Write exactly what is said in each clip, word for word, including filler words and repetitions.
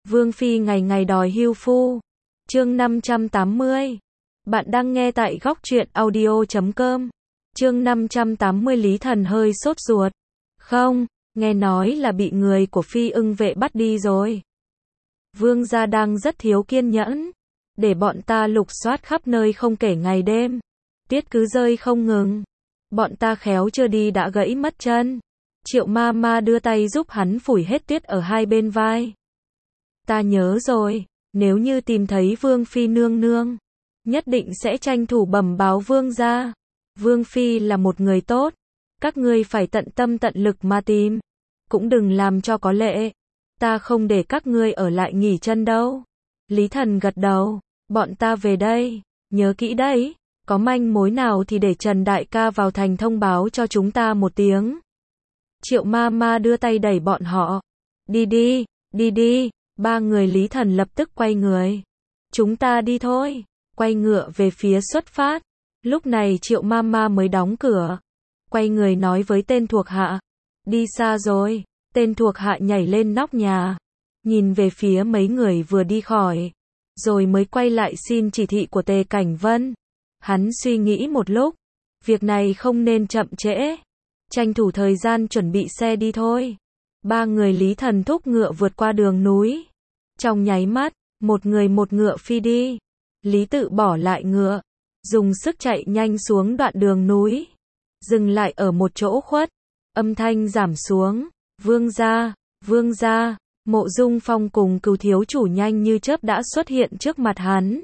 Vương Phi ngày ngày đòi hưu phu. Chương năm trăm tám mươi. Bạn đang nghe tại góc truyện audio chấm com. Chương năm trăm tám mươi. Lý Thần hơi sốt ruột. Không, nghe nói là bị người của Phi Ưng vệ bắt đi rồi. Vương gia đang rất thiếu kiên nhẫn, để bọn ta lục soát khắp nơi không kể ngày đêm. Tiết cứ rơi không ngừng. Bọn ta khéo chưa đi đã gãy mất chân. Triệu ma ma đưa tay giúp hắn phủi hết tuyết ở hai bên vai. Ta nhớ rồi, nếu như tìm thấy Vương Phi nương nương, nhất định sẽ tranh thủ bẩm báo Vương gia. Vương Phi là một người tốt, các ngươi phải tận tâm tận lực mà tìm. Cũng đừng làm cho có lệ. Ta không để các ngươi ở lại nghỉ chân đâu. Lý Thần gật đầu, bọn ta về đây, nhớ kỹ đấy, có manh mối nào thì để Trần Đại ca vào thành thông báo cho chúng ta một tiếng. Triệu ma ma đưa tay đẩy bọn họ. Đi đi, đi đi, ba người Lý Thần lập tức quay người. Chúng ta đi thôi, quay ngựa về phía xuất phát. Lúc này Triệu ma ma mới đóng cửa, quay người nói với tên thuộc hạ. Đi xa rồi. Tên thuộc hạ nhảy lên nóc nhà, nhìn về phía mấy người vừa đi khỏi, rồi mới quay lại xin chỉ thị của Tề Cảnh Vân. Hắn suy nghĩ một lúc, việc này không nên chậm trễ, tranh thủ thời gian chuẩn bị xe đi thôi. Ba người Lý Thần thúc ngựa vượt qua đường núi. Trong nháy mắt, một người một ngựa phi đi. Lý Tự bỏ lại ngựa, dùng sức chạy nhanh xuống đoạn đường núi, dừng lại ở một chỗ khuất, âm thanh giảm xuống. Vương gia, vương gia, Mộ Dung Phong cùng Cửu thiếu chủ nhanh như chớp đã xuất hiện trước mặt hắn.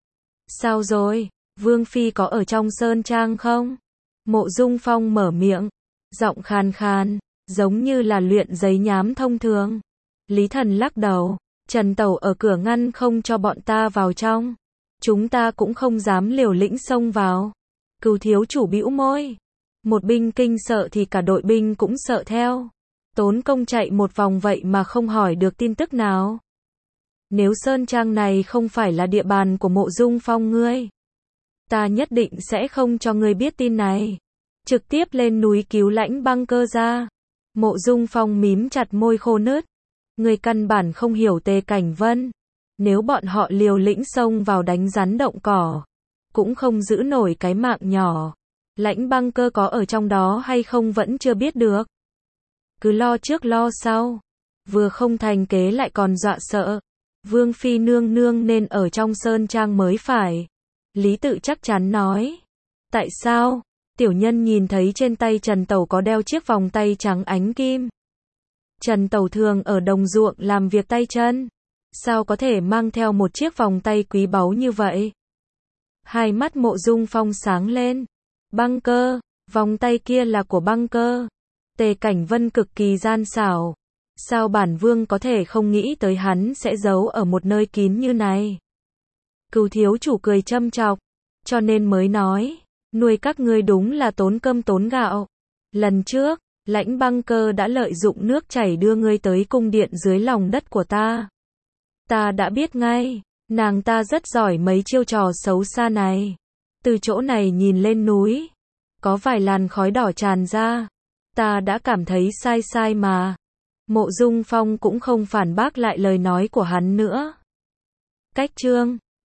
Sao rồi, Vương Phi có ở trong sơn trang không? Mộ Dung Phong mở miệng, giọng khàn khàn, giống như là luyện giấy nhám thông thường. Lý Thần lắc đầu, Trần Tẩu ở cửa ngăn không cho bọn ta vào trong. Chúng ta cũng không dám liều lĩnh xông vào. Cửu thiếu chủ bĩu môi, một binh kinh sợ thì cả đội binh cũng sợ theo. Tốn công chạy một vòng vậy mà không hỏi được tin tức nào. Nếu sơn trang này không phải là địa bàn của Mộ Dung Phong ngươi, ta nhất định sẽ không cho ngươi biết tin này. Trực tiếp lên núi cứu Lãnh Băng Cơ ra. Mộ Dung Phong mím chặt môi khô nứt. Ngươi căn bản không hiểu Tề Cảnh Vân. Nếu bọn họ liều lĩnh xông vào đánh rắn động cỏ, cũng không giữ nổi cái mạng nhỏ. Lãnh Băng Cơ có ở trong đó hay không vẫn chưa biết được. Cứ lo trước lo sau, vừa không thành kế lại còn dọa sợ. Vương Phi nương nương nên ở trong sơn trang mới phải. Lý Tự chắc chắn nói. Tại sao? Tiểu nhân nhìn thấy trên tay Trần Tẩu có đeo chiếc vòng tay trắng ánh kim. Trần Tẩu thường ở đồng ruộng làm việc tay chân, sao có thể mang theo một chiếc vòng tay quý báu như vậy? Hai mắt Mộ Dung Phong sáng lên. Băng Cơ, vòng tay kia là của Băng Cơ. Tề Cảnh Vân cực kỳ gian xảo. Sao bản vương có thể không nghĩ tới hắn sẽ giấu ở một nơi kín như này? Cửu thiếu chủ cười châm chọc, cho nên mới nói, nuôi các ngươi đúng là tốn cơm tốn gạo. Lần trước, Lãnh Băng Cơ đã lợi dụng nước chảy đưa ngươi tới cung điện dưới lòng đất của ta. Ta đã biết ngay, nàng ta rất giỏi mấy chiêu trò xấu xa này. Từ chỗ này nhìn lên núi, có vài làn khói đỏ tràn ra. Ta đã cảm thấy sai sai mà. Mộ Dung Phong cũng không phản bác lại lời nói của hắn nữa. Cách chương